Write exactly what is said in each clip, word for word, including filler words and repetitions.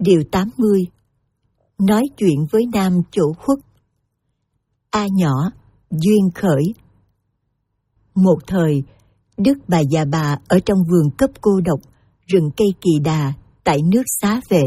Điều tám mươi. Nói chuyện với nam chỗ khuất. A nhỏ, duyên khởi. Một thời, Đức Bà Già Bà ở trong vườn cấp cô độc, rừng cây kỳ đà, tại nước Xá Vệ.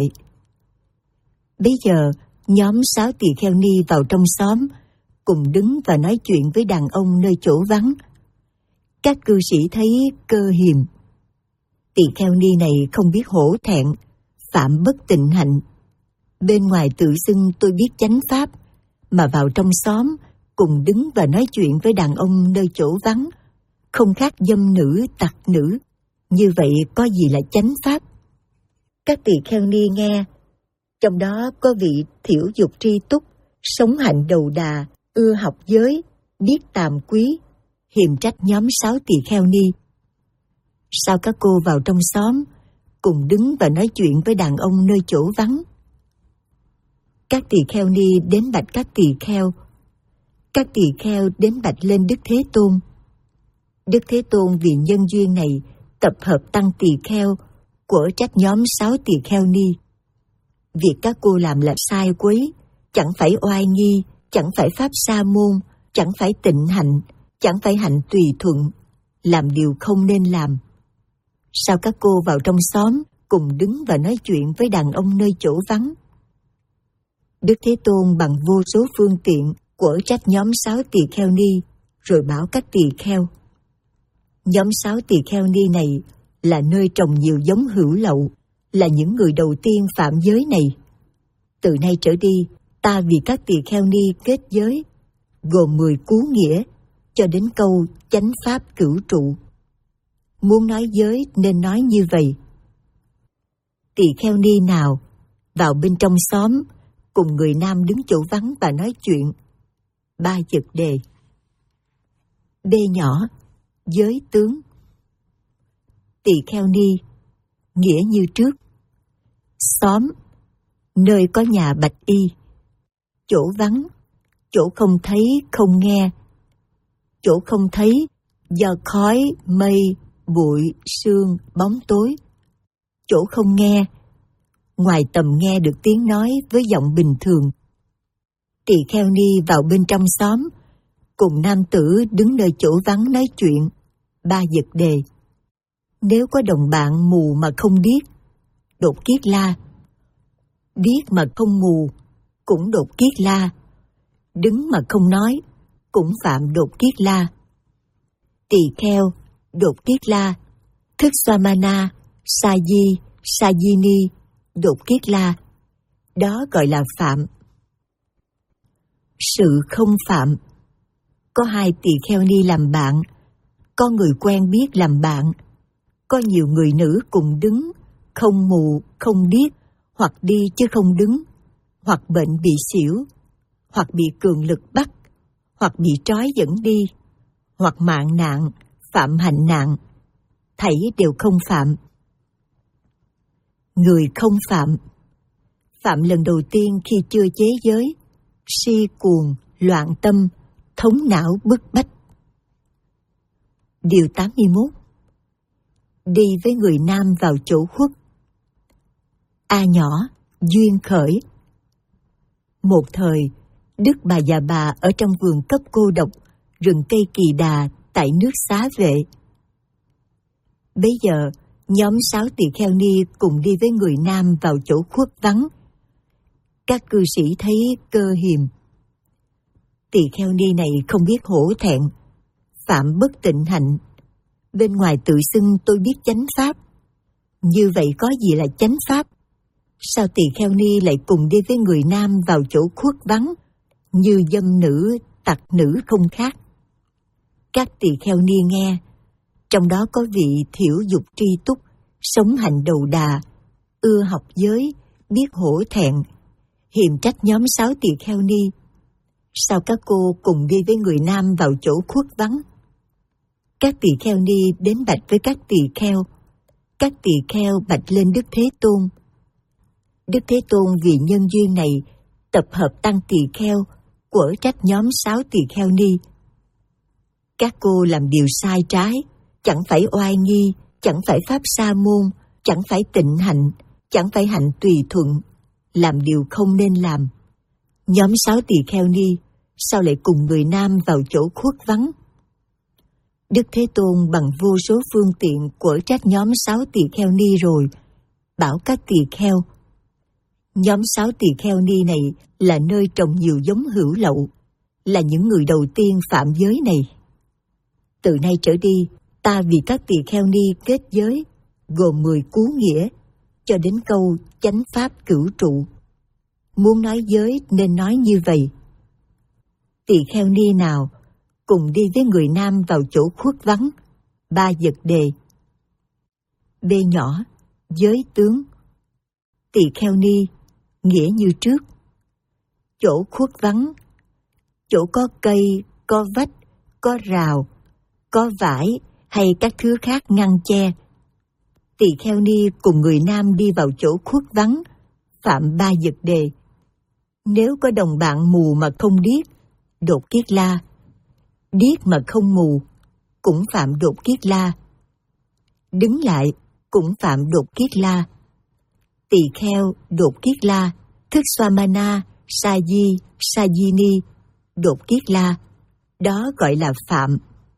Bấy giờ, nhóm sáu tỳ kheo ni vào trong xóm, cùng đứng và nói chuyện với đàn ông nơi chỗ vắng. Các cư sĩ thấy cơ hiềm. Tỳ kheo ni này không biết hổ thẹn, phạm bất tịnh hạnh. Bên ngoài tự xưng tôi biết chánh pháp, mà vào trong xóm, cùng đứng và nói chuyện với đàn ông nơi chỗ vắng, không khác dâm nữ, tặc nữ. Như vậy có gì là chánh pháp? Các tỳ kheo ni nghe, trong đó có vị thiểu dục tri túc, sống hạnh đầu đà, ưa học giới, biết tàm quý, hiềm trách nhóm sáu tỳ kheo ni. Sao các cô vào trong xóm, cùng đứng và nói chuyện với đàn ông nơi chỗ vắng? Các tỳ kheo ni đến bạch các tỳ kheo. Các tỳ kheo đến bạch lên Đức Thế Tôn. Đức Thế Tôn vì nhân duyên này tập hợp tăng tỳ kheo, của trách nhóm sáu tỳ kheo ni. Việc các cô làm là sai quấy, chẳng phải oai nghi, chẳng phải pháp sa môn, chẳng phải tịnh hạnh, chẳng phải hạnh tùy thuận, làm điều không nên làm. Sao các cô vào trong xóm, cùng đứng và nói chuyện với đàn ông nơi chỗ vắng? Đức Thế Tôn bằng vô số phương tiện của trách nhóm sáu tỳ kheo ni, rồi bảo các tỳ kheo. Nhóm sáu tỳ kheo ni này là nơi trồng nhiều giống hữu lậu, là những người đầu tiên phạm giới này. Từ nay trở đi, ta vì các tỳ kheo ni kết giới, gồm mười cú nghĩa, cho đến câu chánh pháp cửu trụ. Muốn nói giới nên nói như vậy. Tỳ kheo ni nào vào bên trong xóm, cùng người nam đứng chỗ vắng và nói chuyện. Ba dật đề. B nhỏ, giới tướng. Tỳ kheo ni, nghĩa như trước. Xóm, nơi có nhà bạch y. Chỗ vắng, chỗ không thấy không nghe. Chỗ không thấy do khói, mây, bụi, sương, bóng tối. Chỗ không nghe, ngoài tầm nghe được tiếng nói với giọng bình thường. Tỳ kheo ni vào bên trong xóm, cùng nam tử đứng nơi chỗ vắng nói chuyện. Ba dật đề. Nếu có đồng bạn mù mà không điếc, đột kiết la. Điếc mà không mù, cũng đột kiết la. Đứng mà không nói, cũng phạm đột kiết la. Tỳ kheo, đột kiết la. Thức Swamana, Sa di, Sa di ni, đột kiết la. Đó gọi là phạm. Sự không phạm. Có hai tỳ kheo ni làm bạn, có người quen biết làm bạn, có nhiều người nữ cùng đứng, không mù, không điếc, hoặc đi chứ không đứng, hoặc bệnh bị xỉu, hoặc bị cường lực bắt, hoặc bị trói dẫn đi, hoặc mạng nạn, phạm hạnh nạn, thảy đều không phạm. Người không phạm. Phạm lần đầu tiên khi chưa chế giới, si cuồng, loạn tâm, thống não bức bách. Điều tám mươi mốt. Đi với người nam vào chỗ khuất. A nhỏ, duyên khởi. Một thời, Đức Bà Già Bà ở trong vườn cấp cô độc, rừng cây kỳ đà, tại nước Xá Vệ. Bấy giờ, nhóm sáu tỳ kheo ni cùng đi với người nam vào chỗ khuất vắng. Các cư sĩ thấy cơ hiềm. Tỳ kheo ni này không biết hổ thẹn, phạm bất tịnh hạnh. Bên ngoài tự xưng tôi biết chánh pháp. Như vậy có gì là chánh pháp? Sao tỳ kheo ni lại cùng đi với người nam vào chỗ khuất vắng, như dâm nữ, tặc nữ không khác? Các tỳ kheo ni nghe, trong đó có vị thiểu dục tri túc, sống hạnh đầu đà, ưa học giới, biết hổ thẹn, hiềm trách nhóm sáu tỳ kheo ni. Sao các cô cùng đi với người nam vào chỗ khuất vắng? Các tỳ kheo ni đến bạch với các tỳ kheo. Các tỳ kheo bạch lên Đức Thế Tôn. Đức Thế Tôn vì nhân duyên này tập hợp tăng tỳ kheo, của trách nhóm sáu tỳ kheo ni. Các cô làm điều sai trái, chẳng phải oai nghi, chẳng phải pháp sa môn, chẳng phải tịnh hạnh, chẳng phải hạnh tùy thuận, làm điều không nên làm. Nhóm sáu tỳ kheo ni sao lại cùng người nam vào chỗ khuất vắng? Đức Thế Tôn bằng vô số phương tiện quở trách nhóm sáu tỳ kheo ni rồi, bảo các tỳ kheo: nhóm sáu tỳ kheo ni này là nơi trồng nhiều giống hữu lậu, là những người đầu tiên phạm giới này. Từ nay trở đi, ta vì các tỳ kheo ni kết giới, gồm mười cú nghĩa, cho đến câu chánh pháp cửu trụ. Muốn nói giới nên nói như vậy: tỳ kheo ni nào cùng đi với người nam vào chỗ khuất vắng, ba vật đề. B nhỏ, giới tướng. Tỳ kheo ni, nghĩa như trước. Chỗ khuất vắng, chỗ có cây, có vách, có rào, có vải hay các thứ khác ngăn che. Tỳ kheo ni cùng người nam đi vào chỗ khuất vắng, phạm ba vật đề. Nếu có đồng bạn mù mà không điếc, đột kiết la. Điếc mà không mù, cũng phạm đột kiết la. Đứng lại, cũng phạm đột kiết la. Tỳ kheo, đột kiết la. Thức Swamana, Sa Di, Sa Di Ni, đột kiết la. Đó gọi là phạm.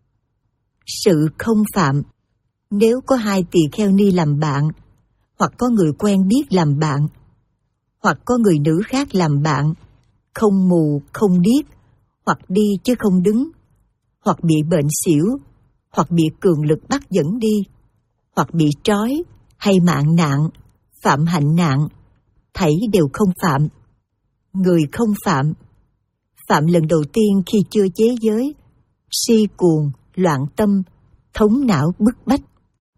Sự không phạm. Nếu có hai tỳ kheo ni làm bạn, hoặc có người quen biết làm bạn, hoặc có người nữ khác làm bạn, không mù, không điếc, hoặc đi chứ không đứng, hoặc bị bệnh xỉu, hoặc bị cường lực bắt dẫn đi, hoặc bị trói, hay mạng nạn, phạm hạnh nạn, thảy đều không phạm. Người không phạm, phạm lần đầu tiên khi chưa chế giới, si cuồng, loạn tâm, thống não bức bách.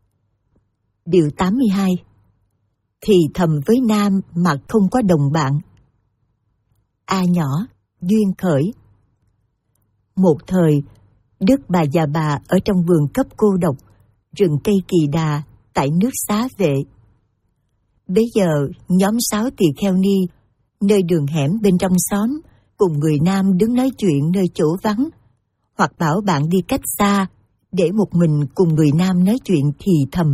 Điều tám mươi hai. Thì thầm với nam mà không có đồng bạn. A nhỏ, duyên khởi. Một thời, Đức Bà Già Bà ở trong vườn cấp cô độc, rừng cây Kỳ Đà, tại nước Xá Vệ. Bấy giờ, nhóm sáu tỳ kheo ni, nơi đường hẻm bên trong xóm, cùng người nam đứng nói chuyện nơi chỗ vắng, hoặc bảo bạn đi cách xa, để một mình cùng người nam nói chuyện thì thầm.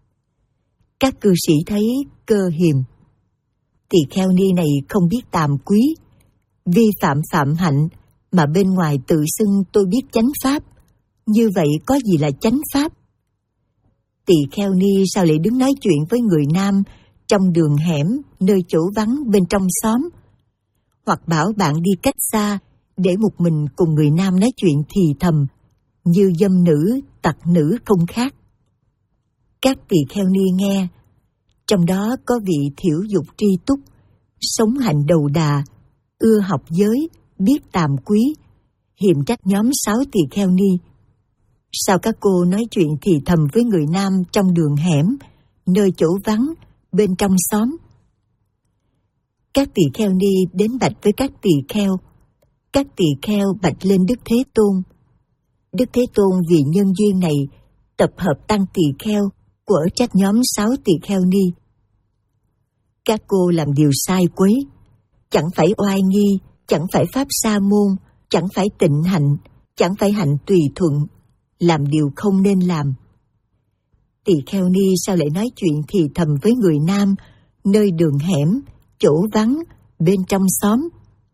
Các cư sĩ thấy cơ hiềm. Tỳ kheo ni này không biết tàm quý, vi phạm phạm hạnh, mà bên ngoài tự xưng tôi biết chánh pháp. Như vậy có gì là chánh pháp? Tỳ kheo ni sao lại đứng nói chuyện với người nam trong đường hẻm, nơi chỗ vắng bên trong xóm, hoặc bảo bạn đi cách xa, để một mình cùng người nam nói chuyện thì thầm, như dâm nữ, tặc nữ không khác. Các tỳ kheo ni nghe, trong đó có vị thiểu dục tri túc, sống hạnh đầu đà, ưa học giới, biết tàm quý, hiềm trách nhóm sáu tỳ kheo ni. Sao các cô nói chuyện thì thầm với người nam trong đường hẻm, nơi chỗ vắng, bên trong xóm? Các tỳ kheo ni đến bạch với các tỳ kheo. Các tỳ kheo bạch lên Đức Thế Tôn. Đức Thế Tôn vì nhân duyên này, tập hợp tăng tỳ kheo, quở trách nhóm sáu tỳ kheo ni. Các cô làm điều sai quấy, chẳng phải oai nghi, chẳng phải pháp sa môn, chẳng phải tịnh hạnh, chẳng phải hạnh tùy thuận, làm điều không nên làm. Tỳ kheo ni sao lại nói chuyện thì thầm với người nam, nơi đường hẻm, chỗ vắng, bên trong xóm?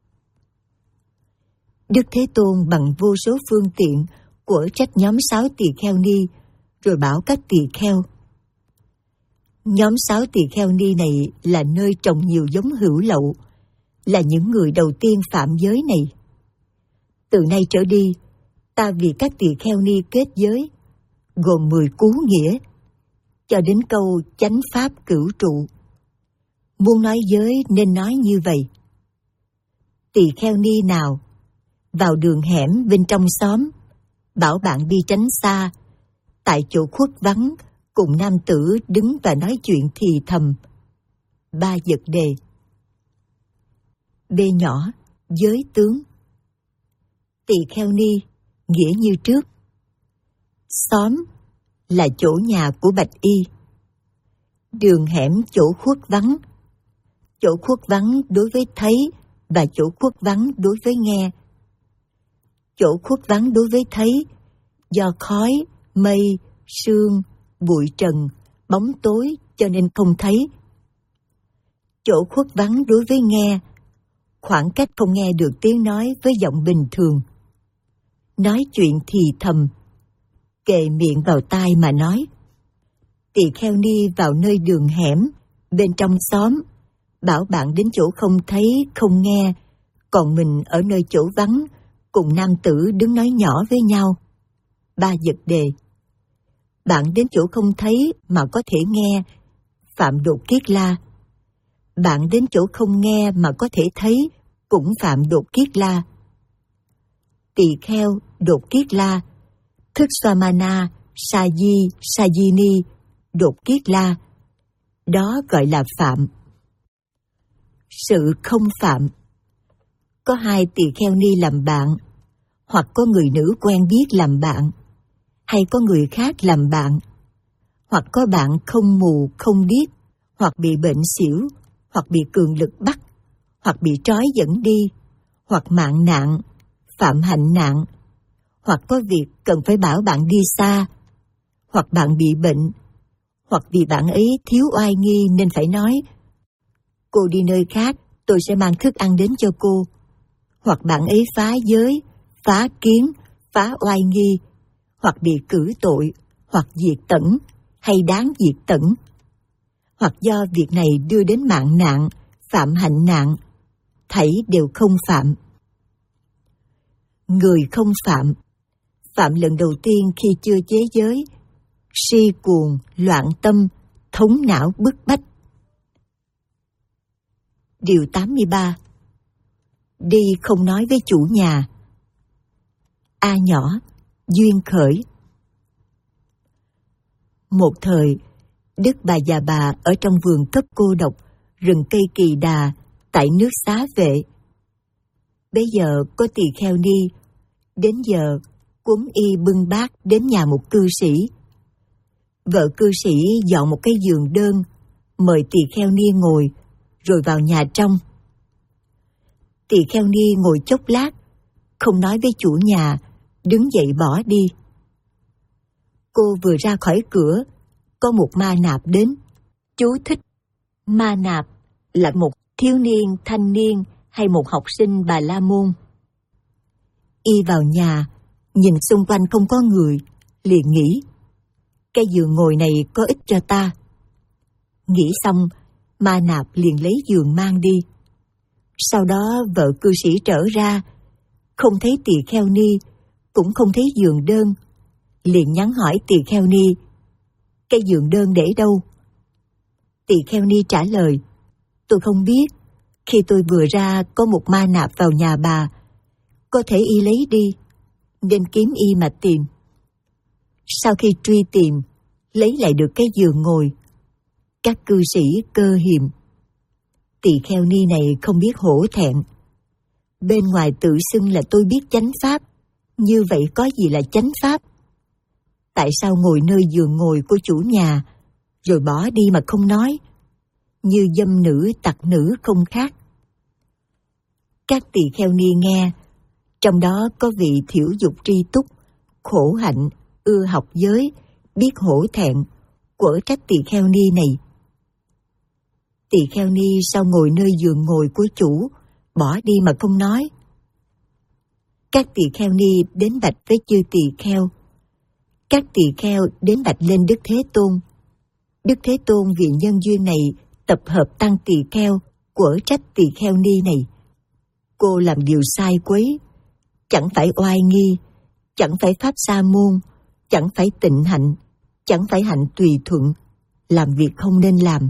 Đức Thế Tôn bằng vô số phương tiện quở trách nhóm sáu tỳ kheo ni, rồi bảo các tỳ kheo: nhóm sáu tỳ kheo ni này là nơi trồng nhiều giống hữu lậu, là những người đầu tiên phạm giới này. Từ nay trở đi, ta vì các tỳ kheo ni kết giới, gồm mười cú nghĩa, cho đến câu chánh pháp cửu trụ. Muốn nói giới nên nói như vậy: tỳ kheo ni nào vào đường hẻm bên trong xóm, bảo bạn đi tránh xa, tại chỗ khuất vắng, cùng nam tử đứng và nói chuyện thì thầm. Ba vật đề. B nhỏ, giới tướng. Tỳ kheo ni, nghĩa như trước. Xóm là chỗ nhà của bạch y. Đường hẻm chỗ khuất vắng. Chỗ khuất vắng đối với thấy và chỗ khuất vắng đối với nghe. Chỗ khuất vắng đối với thấy, do khói, mây, sương, bụi trần, bóng tối cho nên không thấy. Chỗ khuất vắng đối với nghe, khoảng cách không nghe được tiếng nói với giọng bình thường. Nói chuyện thì thầm, kề miệng vào tai mà nói. Tỳ kheo ni vào nơi đường hẻm, bên trong xóm, bảo bạn đến chỗ không thấy, không nghe, còn mình ở nơi chỗ vắng, cùng nam tử đứng nói nhỏ với nhau. Ba vật đề. Bạn đến chỗ không thấy mà có thể nghe, phạm đột kiết la. Bạn đến chỗ không nghe mà có thể thấy, cũng phạm đột kiết la. Tỳ kheo, đột kiết la, thức Swamana, Saji, Sajini, đột kiết la. Đó gọi là phạm. Sự không phạm. Có hai tỳ kheo ni làm bạn, hoặc có người nữ quen biết làm bạn, hay có người khác làm bạn, hoặc có bạn không mù, không điếc, hoặc bị bệnh xỉu, hoặc bị cường lực bắt, hoặc bị trói dẫn đi, hoặc mạng nạn, phạm hạnh nạn, hoặc có việc cần phải bảo bạn đi xa, hoặc bạn bị bệnh, hoặc vì bạn ấy thiếu oai nghi nên phải nói, cô đi nơi khác, tôi sẽ mang thức ăn đến cho cô, hoặc bạn ấy phá giới, phá kiến, phá oai nghi, hoặc bị cử tội, hoặc diệt tẩn, hay đáng diệt tẩn, hoặc do việc này đưa đến mạng nạn, phạm hạnh nạn, thảy đều không phạm. Người không phạm. Phạm lần đầu tiên khi chưa chế giới, si cuồng, loạn tâm, thống não bức bách. Điều tám mươi ba. Đi không nói với chủ nhà. A nhỏ, duyên khởi. Một thời, Đức Bà Già Bà ở trong vườn cấp cô độc, rừng cây kỳ đà, tại nước Xá Vệ. Bây giờ có tỳ kheo ni, đến giờ cúng y bưng bát đến nhà một cư sĩ. Vợ cư sĩ dọn một cái giường đơn, mời tỳ kheo ni ngồi, rồi vào nhà trong. Tỳ kheo ni ngồi chốc lát, không nói với chủ nhà, đứng dậy bỏ đi. Cô vừa ra khỏi cửa, có một ma nạp đến. Chú thích: ma nạp là một thiếu niên, thanh niên hay một học sinh Bà La Môn. Y vào nhà, nhìn xung quanh không có người, liền nghĩ, cái giường ngồi này có ích cho ta. Nghĩ xong, ma nạp liền lấy giường mang đi. Sau đó vợ cư sĩ trở ra, không thấy tỳ kheo ni, cũng không thấy giường đơn, liền nhắn hỏi tỳ kheo ni, cái giường đơn để đâu? Tỳ kheo ni trả lời, tôi không biết, khi tôi vừa ra có một ma nạp vào nhà bà, có thể y lấy đi, nên kiếm y mà tìm. Sau khi truy tìm, lấy lại được cái giường ngồi. Các cư sĩ cơ hiềm. Tỳ kheo ni này không biết hổ thẹn. Bên ngoài tự xưng là tôi biết chánh pháp, như vậy có gì là chánh pháp? Tại sao ngồi nơi giường ngồi của chủ nhà, rồi bỏ đi mà không nói? Như dâm nữ, tặc nữ không khác. Các tỳ kheo ni nghe, trong đó có vị thiểu dục tri túc, khổ hạnh, ưa học giới, biết hổ thẹn, quở trách tỳ kheo ni này. Tỳ kheo ni sao ngồi nơi giường ngồi của chủ, bỏ đi mà không nói? Các tỳ kheo ni đến bạch với chư tỳ kheo. Các tỳ kheo đến bạch lên Đức Thế Tôn. Đức Thế Tôn vì nhân duyên này tập hợp tăng tỳ kheo, quở trách tỳ kheo ni này. Cô làm điều sai quấy, chẳng phải oai nghi, chẳng phải pháp sa môn, chẳng phải tịnh hạnh, chẳng phải hạnh tùy thuận, làm việc không nên làm.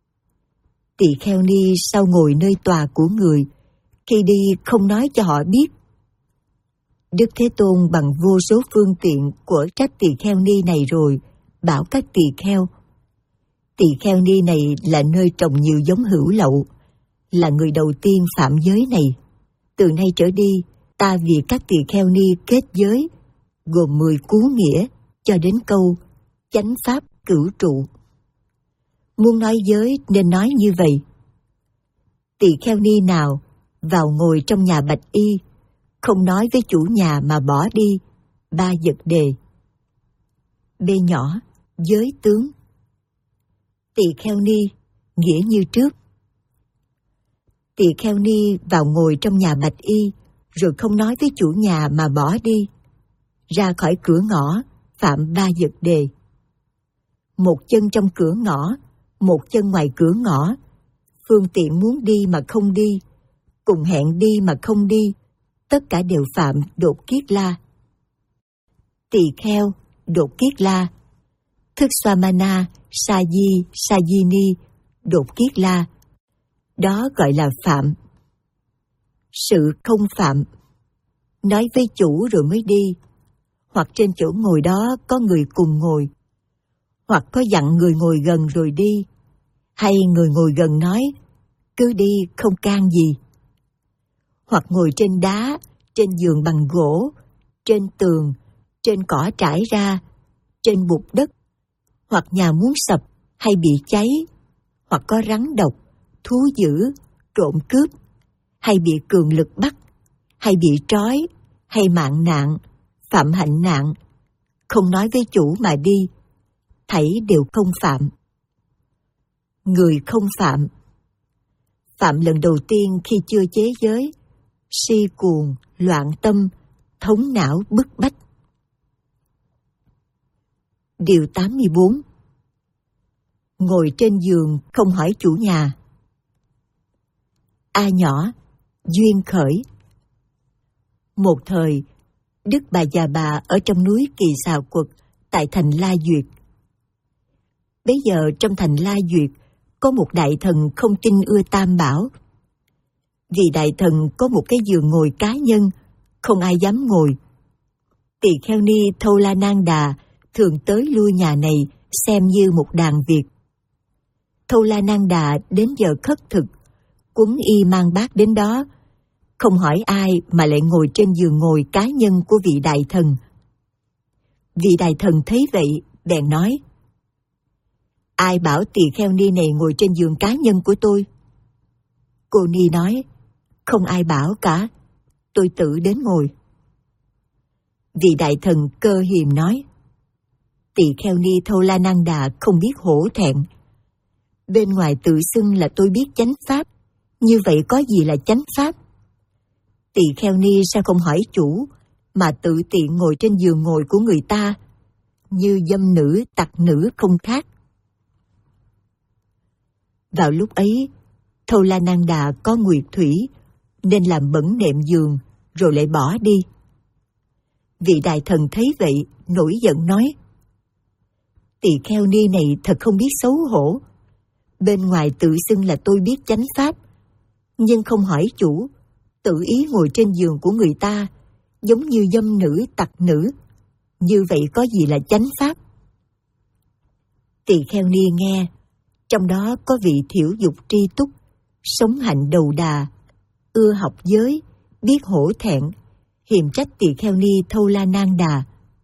Tỳ kheo ni sao ngồi nơi tòa của người, khi đi không nói cho họ biết. Đức Thế Tôn bằng vô số phương tiện của trách tỳ kheo ni này rồi, bảo các tỳ kheo. Tỳ kheo ni này là nơi trồng nhiều giống hữu lậu, là người đầu tiên phạm giới này. Từ nay trở đi, ta vì các tỳ kheo ni kết giới, gồm mười cú nghĩa, cho đến câu chánh pháp cửu trụ. Muốn nói giới nên nói như vậy. Tỳ kheo ni nào vào ngồi trong nhà bạch y, không nói với chủ nhà mà bỏ đi, ba vật đề. B nhỏ, giới tướng. Tỳ kheo ni, nghĩa như trước. Tỳ kheo ni vào ngồi trong nhà bạch y, rồi không nói với chủ nhà mà bỏ đi. Ra khỏi cửa ngõ, phạm ba vật đề. Một chân trong cửa ngõ, một chân ngoài cửa ngõ, phương tiện muốn đi mà không đi, cùng hẹn đi mà không đi, tất cả đều phạm đột kiết la. Tỳ kheo, đột kiết la. Thức Swamana, Saji, Sajini, đột kiết la. Đó gọi là phạm. Sự không phạm. Nói với chủ rồi mới đi, hoặc trên chỗ ngồi đó có người cùng ngồi, hoặc có dặn người ngồi gần rồi đi, hay người ngồi gần nói, cứ đi không can gì. Hoặc ngồi trên đá, trên giường bằng gỗ, trên tường, trên cỏ trải ra, trên bụt đất, hoặc nhà muốn sập hay bị cháy, hoặc có rắn độc, thú dữ, trộm cướp, hay bị cường lực bắt, hay bị trói, hay mạng nạn, phạm hạnh nạn, không nói với chủ mà đi, thảy đều không phạm. Người không phạm. Phạm lần đầu tiên khi chưa chế giới, si cuồng, loạn tâm, thống não bức bách. Điều tám mươi bốn. Ngồi trên giường không hỏi chủ nhà. A nhỏ, duyên khởi. Một thời, Đức Bà Già Bà ở trong núi Kỳ Xà Quật, tại thành La Duyệt. Bấy giờ trong thành La Duyệt, có một đại thần không tin ưa Tam Bảo. Vì đại thần có một cái giường ngồi cá nhân, không ai dám ngồi. Tỳ kheo ni Thâu La Nang Đà thường tới lui nhà này xem như một đàn việc. Thâu La Nang Đà đến giờ khất thực, quấn y mang bát đến đó, không hỏi ai mà lại ngồi trên giường ngồi cá nhân của vị đại thần. Vị đại thần thấy vậy, bèn nói, ai bảo tỳ kheo ni này ngồi trên giường cá nhân của tôi? Cô ni nói, không ai bảo cả, tôi tự đến ngồi. Vị đại thần Cơ Hiềm nói, tỳ kheo ni Thâu La Nang Đà không biết hổ thẹn. Bên ngoài tự xưng là tôi biết chánh pháp, như vậy có gì là chánh pháp? Tỳ kheo ni sao không hỏi chủ, mà tự tiện ngồi trên giường ngồi của người ta, như dâm nữ tặc nữ không khác. Vào lúc ấy, Thâu La Nang Đà có nguyệt thủy, nên làm bẩn nệm giường, rồi lại bỏ đi. Vị đại thần thấy vậy, nổi giận nói, tỳ kheo ni này thật không biết xấu hổ. Bên ngoài tự xưng là tôi biết chánh pháp, nhưng không hỏi chủ, tự ý ngồi trên giường của người ta, giống như dâm nữ tặc nữ, như vậy có gì là chánh pháp? Tỳ kheo ni nghe, trong đó có vị thiểu dục tri túc, sống hạnh đầu đà, ưa học giới, biết hổ thẹn, hiềm trách tỳ kheo ni Thâu La Nang Đà.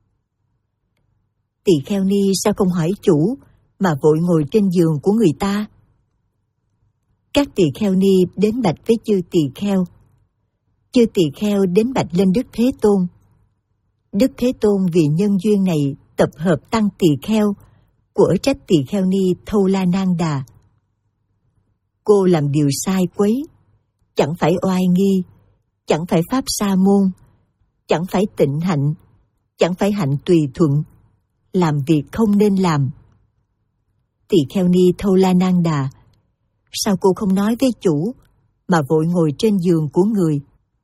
Tỳ kheo ni sao không hỏi chủ, mà vội ngồi trên giường của người ta? Các tỳ kheo ni đến bạch với chư tỳ kheo. Chư tỳ kheo đến bạch lên Đức Thế Tôn. Đức Thế Tôn vì nhân duyên này tập hợp tăng tỳ kheo, của trách tỳ kheo ni Thâu La Nang Đà. Cô làm điều sai quấy, chẳng phải oai nghi, chẳng phải pháp sa môn, chẳng phải tịnh hạnh, chẳng phải hạnh tùy thuận, làm việc không nên làm. Tỳ kheo ni Thâu La Nang Đà, sao cô không nói với chủ, mà vội ngồi trên giường của người?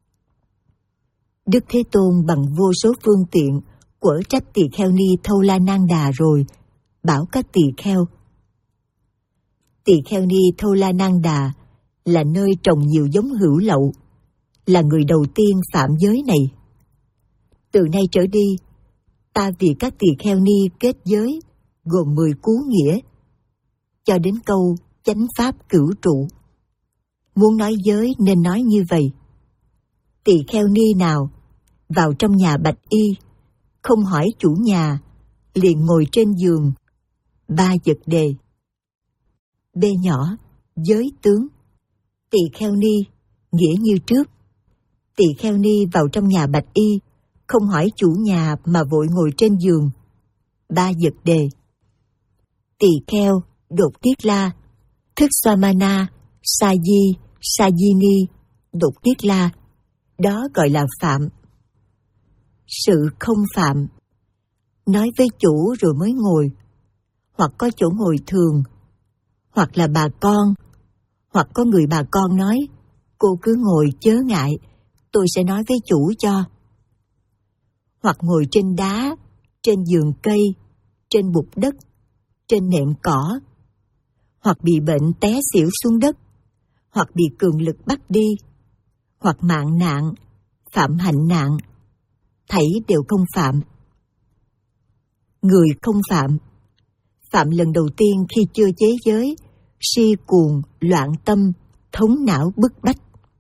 Đức Thế Tôn bằng vô số phương tiện quở trách tỳ kheo ni Thâu La Nang Đà rồi, bảo các tỳ kheo. Tỳ kheo ni Thâu La Nang Đà là nơi trồng nhiều giống hữu lậu, là người đầu tiên phạm giới này. Từ nay trở đi, ta vì các tỳ kheo ni kết giới, gồm mười cú nghĩa, cho đến câu chánh pháp cửu trụ. Muốn nói giới nên nói như vậy. Tỳ kheo ni nào vào trong nhà bạch y, không hỏi chủ nhà, liền ngồi trên giường, ba vật đề. B nhỏ, giới tướng. Tỳ kheo ni, nghĩa như trước. Tỳ kheo ni vào trong nhà bạch y, không hỏi chủ nhà mà vội ngồi trên giường, ba vật đề. Tỳ kheo, đột tiết la. Thức Swamana, Saji, Sajini, đột kiết la, đó gọi là phạm. Sự không phạm, nói với chủ rồi mới ngồi, hoặc có chỗ ngồi thường, hoặc là bà con, hoặc có người bà con nói, cô cứ ngồi chớ ngại, tôi sẽ nói với chủ cho. Hoặc ngồi trên đá, trên giường cây, trên bụt đất, trên nệm cỏ, hoặc bị bệnh té xỉu xuống đất, hoặc bị cường lực bắt đi, hoặc mạng nạn, phạm hạnh nạn, thảy đều không phạm. Người không phạm, phạm lần đầu tiên khi chưa chế giới, si cuồng, loạn tâm, thống não bức bách.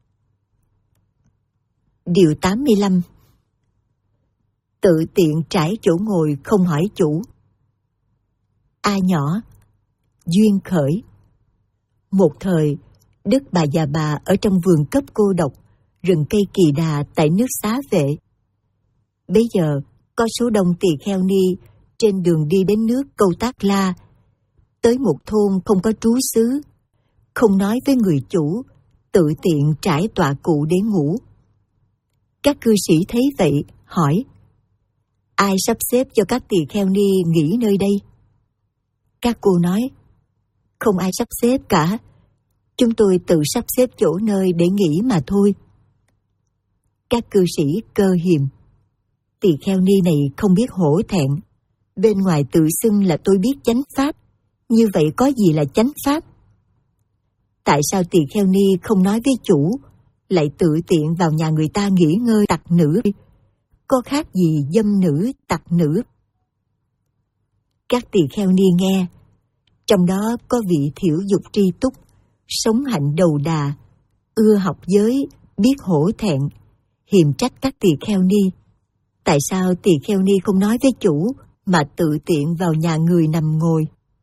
Điều tám mươi lăm. Tự tiện trải chỗ ngồi không hỏi chủ. A nhỏ, duyên khởi. Một thời, Đức Bà Già Bà ở trong vườn cấp cô độc, rừng cây kỳ đà tại nước Xá Vệ. Bấy giờ, có số đông tỳ kheo ni trên đường đi đến nước Câu Tác La, tới một thôn không có trú xứ, không nói với người chủ, tự tiện trải tọa cụ để ngủ. Các cư sĩ thấy vậy, hỏi, ai sắp xếp cho các tỳ kheo ni nghỉ nơi đây? Các cô nói, không ai sắp xếp cả, chúng tôi tự sắp xếp chỗ nơi để nghỉ mà thôi. Các cư sĩ cơ hiềm, tỳ kheo ni này không biết hổ thẹn, bên ngoài tự xưng là tôi biết chánh pháp, như vậy có gì là chánh pháp? Tại sao tỳ kheo ni không nói với chủ, lại tự tiện vào nhà người ta nghỉ ngơi tặc nữ? Có khác gì dâm nữ, tặc nữ? Các tỳ kheo ni nghe, trong đó có vị thiểu dục tri túc, sống hạnh đầu đà, ưa học giới, biết hổ thẹn, hiềm trách các tỳ kheo ni. Tại sao tỳ kheo ni không nói với chủ mà tự tiện vào nhà người nằm ngồi?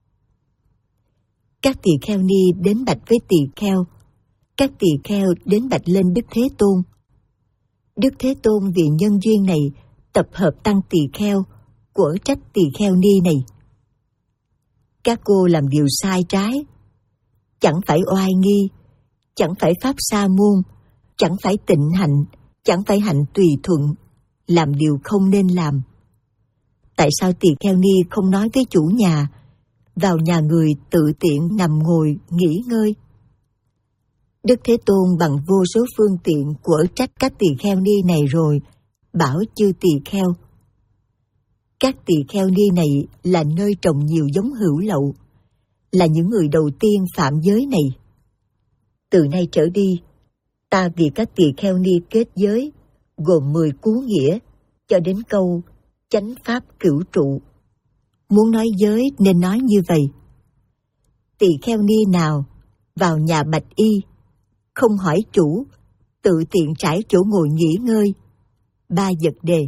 Các tỳ kheo ni đến bạch với tỳ kheo, các tỳ kheo đến bạch lên Đức Thế Tôn. Đức Thế Tôn vì nhân duyên này tập hợp tăng tỳ kheo, quở trách tỳ kheo ni này. Các cô làm điều sai trái, chẳng phải oai nghi, chẳng phải pháp sa môn, chẳng phải tịnh hạnh, chẳng phải hạnh tùy thuận, làm điều không nên làm. Tại sao tỳ kheo ni không nói với chủ nhà, vào nhà người tự tiện nằm ngồi nghỉ ngơi? Đức Thế Tôn bằng vô số phương tiện quở trách các tỳ kheo ni này rồi, bảo chư tỳ kheo, các tỳ kheo ni này là nơi trồng nhiều giống hữu lậu, là những người đầu tiên phạm giới này. Từ nay trở đi, ta vì các tỳ kheo ni kết giới, gồm mười cú nghĩa, cho đến câu chánh pháp cửu trụ. Muốn nói giới nên nói như vậy. Tỳ kheo ni nào vào nhà bạch y, không hỏi chủ, tự tiện trải chỗ ngồi nghỉ ngơi. Ba vật đề.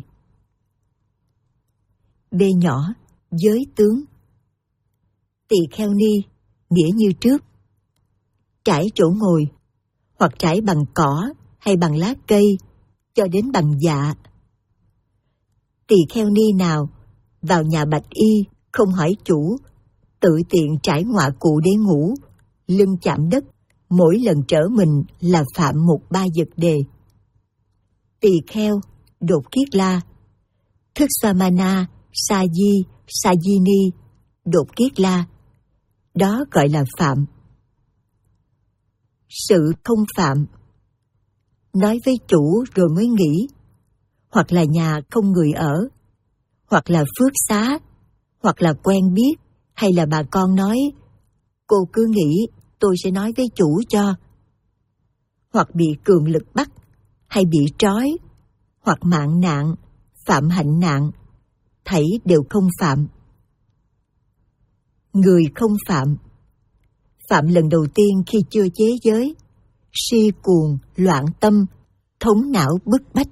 B nhỏ, giới tướng. Tỳ kheo ni, nghĩa như trước. Trải chỗ ngồi, hoặc trải bằng cỏ hay bằng lá cây, cho đến bằng dạ. Tỳ kheo ni nào vào nhà bạch y, không hỏi chủ, tự tiện trải ngọa cụ để ngủ, lưng chạm đất, mỗi lần trở mình là phạm một ba vật đề. Tỳ kheo, đột kiết la, thức samana, sa di, sa di ni, đột kiết la, đó gọi là phạm. Sự không phạm, nói với chủ rồi mới nghỉ, hoặc là nhà không người ở, hoặc là phước xá, hoặc là quen biết, hay là bà con nói, cô cứ nghĩ tôi sẽ nói với chủ cho, hoặc bị cường lực bắt, hay bị trói, hoặc mạng nạn, phạm hạnh nạn, thảy đều không phạm. Người không phạm, phạm lần đầu tiên khi chưa chế giới, si cuồng, loạn tâm, thống não bức bách.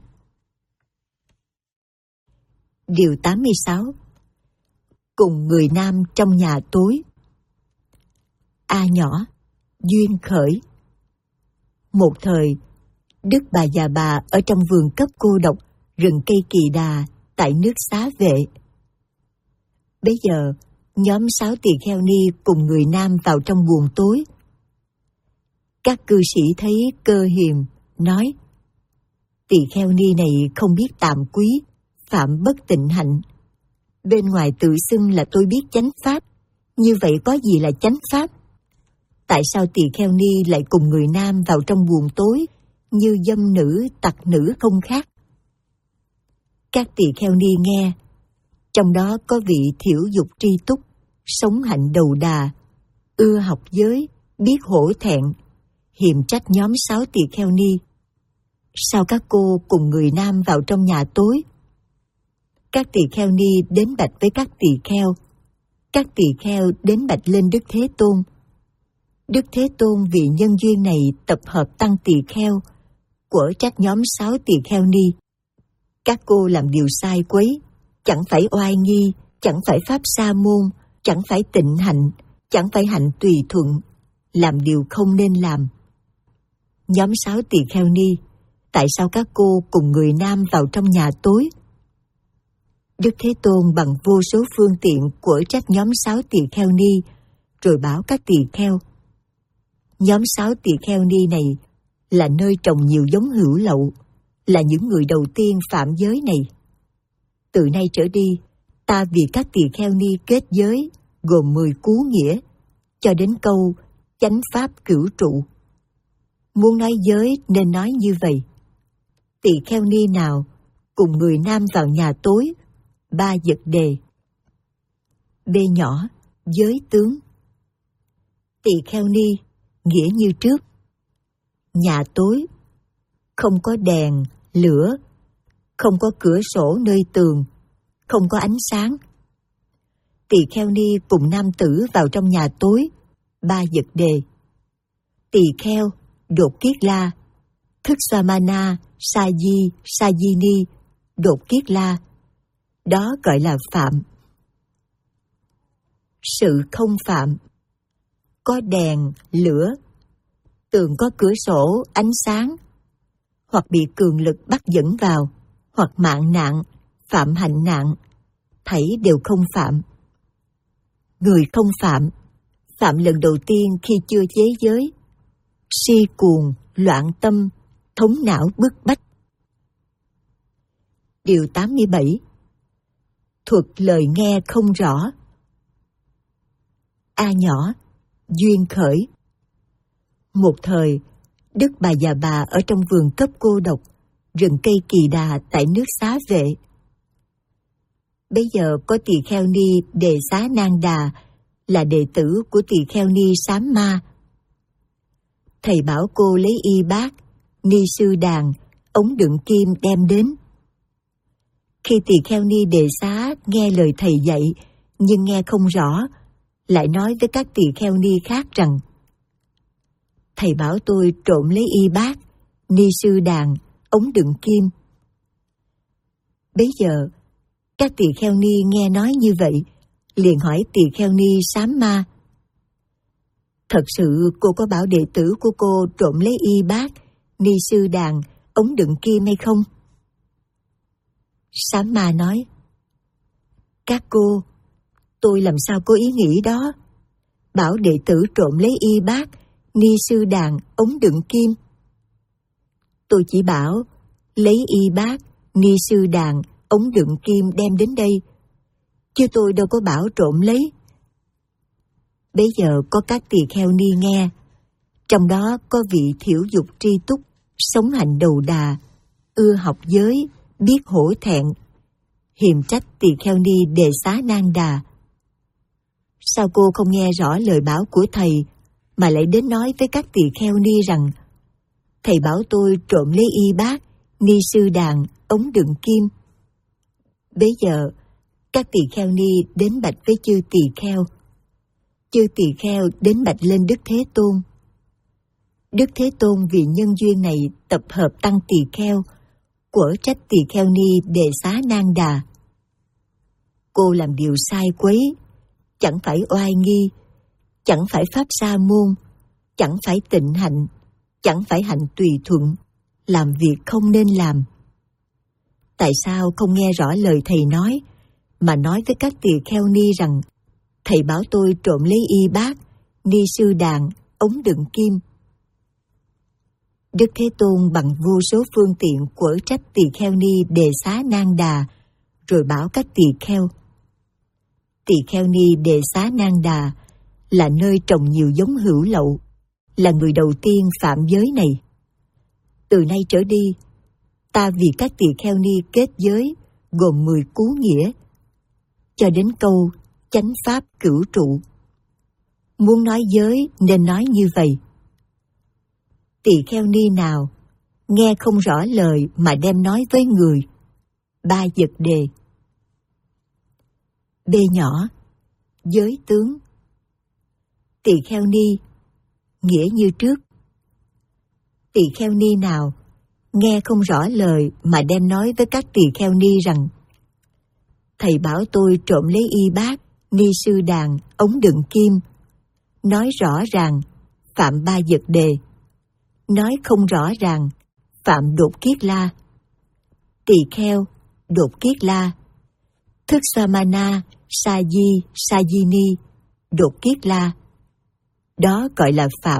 Điều tám mươi sáu. Cùng người nam trong nhà tối. A nhỏ, duyên khởi. Một thời, Đức Bà Già Bà ở trong vườn cấp cô độc, rừng cây kỳ đà tại nước Xá Vệ. Bấy giờ, nhóm sáu tỳ kheo ni cùng người nam vào trong buồng tối. Các cư sĩ thấy Cơ Hiềm, nói: Tỳ kheo ni này không biết tàm quý, phạm bất tịnh hạnh. Bên ngoài tự xưng là tôi biết chánh pháp, như vậy có gì là chánh pháp? Tại sao tỳ kheo ni lại cùng người nam vào trong buồng tối, như dâm nữ, tặc nữ không khác? Các tỳ kheo ni nghe, trong đó có vị thiểu dục tri túc, sống hạnh đầu đà, ưa học giới, biết hổ thẹn, hiềm trách nhóm sáu tỳ kheo ni. Sao các cô cùng người nam vào trong nhà tối? Các tỳ kheo ni đến bạch với các tỳ kheo. Các tỳ kheo đến bạch lên Đức Thế Tôn. Đức Thế Tôn vì nhân duyên này tập hợp tăng tỳ kheo, quở trách nhóm sáu tỳ kheo ni. Các cô làm điều sai quấy, chẳng phải oai nghi, chẳng phải pháp sa môn, chẳng phải tịnh hạnh, chẳng phải hạnh tùy thuận, làm điều không nên làm. Nhóm sáu tỳ kheo ni, tại sao các cô cùng người nam vào trong nhà tối? Đức Thế Tôn bằng vô số phương tiện quở trách nhóm sáu tỳ kheo ni, rồi bảo các tỳ kheo: nhóm sáu tỳ kheo ni này là nơi trồng nhiều giống hữu lậu, là những người đầu tiên phạm giới này. Từ nay trở đi, ta vì các tỳ kheo ni kết giới, gồm mười cú nghĩa, cho đến câu chánh pháp cửu trụ. Muốn nói giới nên nói như vậy: tỳ kheo ni nào cùng người nam vào nhà tối, ba vật đề. B nhỏ, giới tướng. Tỳ kheo ni nghĩa như trước. Nhà tối, không có đèn, lửa, không có cửa sổ nơi tường, không có ánh sáng. Tỳ kheo ni cùng nam tử vào trong nhà tối, ba vật đề. Tỳ kheo, đột kiết la, thức Samana, sa di, sa di ni, đột kiết la, đó gọi là phạm. Sự không phạm, có đèn, lửa, tường có cửa sổ, ánh sáng, hoặc bị cường lực bắt dẫn vào, hoặc mạng nạn, phạm hạnh nạn, thảy đều không phạm. Người không phạm, phạm lần đầu tiên khi chưa chế giới, si cuồng, loạn tâm, thống não bức bách. Điều tám mươi bảy. Thuật lời nghe không rõ. A nhỏ, duyên khởi. Một thời, Đức Bà Già Bà ở trong vườn cấp cô độc, rừng cây Kỳ Đà tại nước Xá Vệ. Bây giờ có tỳ kheo ni Đề Xá Nan Đà là đệ tử của tỳ kheo ni Sám Ma. Thầy bảo cô lấy y bát, ni sư đàn, ống đựng kim đem đến. Khi tỳ kheo ni Đề Xá nghe lời thầy dạy nhưng nghe không rõ, lại nói với các tỳ kheo ni khác rằng: thầy bảo tôi trộm lấy y bát, ni sư đàn, ống đựng kim. Bấy giờ các tỳ kheo ni nghe nói như vậy, liền hỏi tỳ kheo ni Sám Ma: thật sự cô có bảo đệ tử của cô trộm lấy y bát, ni sư đàn, ống đựng kim hay không? Sám Ma nói: các cô, tôi làm sao có ý nghĩ đó, bảo đệ tử trộm lấy y bát, ni sư đàn, ống đựng kim. Tôi chỉ bảo lấy y bát, ni sư đàn, ống đựng kim đem đến đây, chứ tôi đâu có bảo trộm lấy. Bấy giờ có các tỳ kheo ni nghe, trong đó có vị thiểu dục tri túc, sống hạnh đầu đà, ưa học giới, biết hổ thẹn, hiềm trách tỳ kheo ni Đề Xá Nan Đà: sao cô không nghe rõ lời bảo của thầy, mà lại đến nói với các tỳ kheo ni rằng: thầy bảo tôi trộm lấy y bát, ni sư đàn, ống đựng kim. Bấy giờ các tỳ kheo ni đến bạch với chư tỳ kheo. Chư tỳ kheo đến bạch lên Đức Thế Tôn. Đức Thế Tôn vì nhân duyên này tập hợp tăng tỳ kheo, quở trách tỳ kheo ni Đề Xá Nan Đà: cô làm điều sai quấy, chẳng phải oai nghi, chẳng phải pháp sa môn, chẳng phải tịnh hạnh, chẳng phải hạnh tùy thuận, làm việc không nên làm. Tại sao không nghe rõ lời thầy nói, mà nói với các tỳ kheo ni rằng: thầy bảo tôi trộm lấy y bát, ni sư đàn, ống đựng kim? Đức Thế Tôn bằng vô số phương tiện quở trách tỳ kheo ni Đề Xá Nan Đà, rồi bảo các tỳ kheo: tỳ kheo ni Đề Xá Nan Đà là nơi trồng nhiều giống hữu lậu, là người đầu tiên phạm giới này. Từ nay trở đi, ta vì các tỳ kheo ni kết giới gồm mười cú nghĩa, cho đến câu chánh pháp cửu trụ. Muốn nói giới nên nói như vậy. Tỳ kheo ni nào nghe không rõ lời mà đem nói với người. Ba Vật Đề. B nhỏ, giới tướng. Tỳ kheo ni, nghĩa như trước. Tỳ kheo ni nào nghe không rõ lời mà đem nói với các tỳ kheo ni rằng: thầy bảo tôi trộm lấy y bát, ni sư đàn, ống đựng kim. Nói rõ ràng phạm ba vật đề, nói không rõ ràng phạm đột kiết la. Tỳ kheo, đột kiết la. Thức samana, sa di, sa di ni, đột kiết la. Đó gọi là phạm.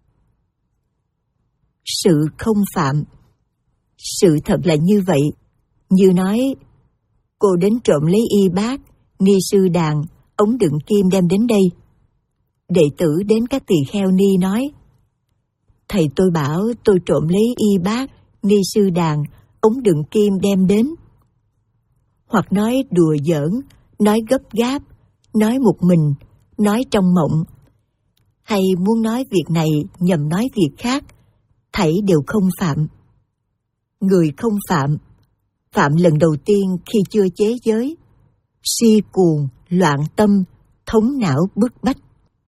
Sự không phạm. Sự thật là như vậy. Như nói: cô đến trộm lấy y bát, ni sư đàn, ống đựng kim đem đến đây. Đệ tử đến các tỳ kheo ni nói: thầy tôi bảo tôi trộm lấy y bát, ni sư đàn, ống đựng kim đem đến. Hoặc nói đùa giỡn, nói gấp gáp, nói một mình, nói trong mộng, hay muốn nói việc này nhằm nói việc khác, thảy đều không phạm. Người không phạm, phạm lần đầu tiên khi chưa chế giới, si cuồng, loạn tâm, thống não bức bách.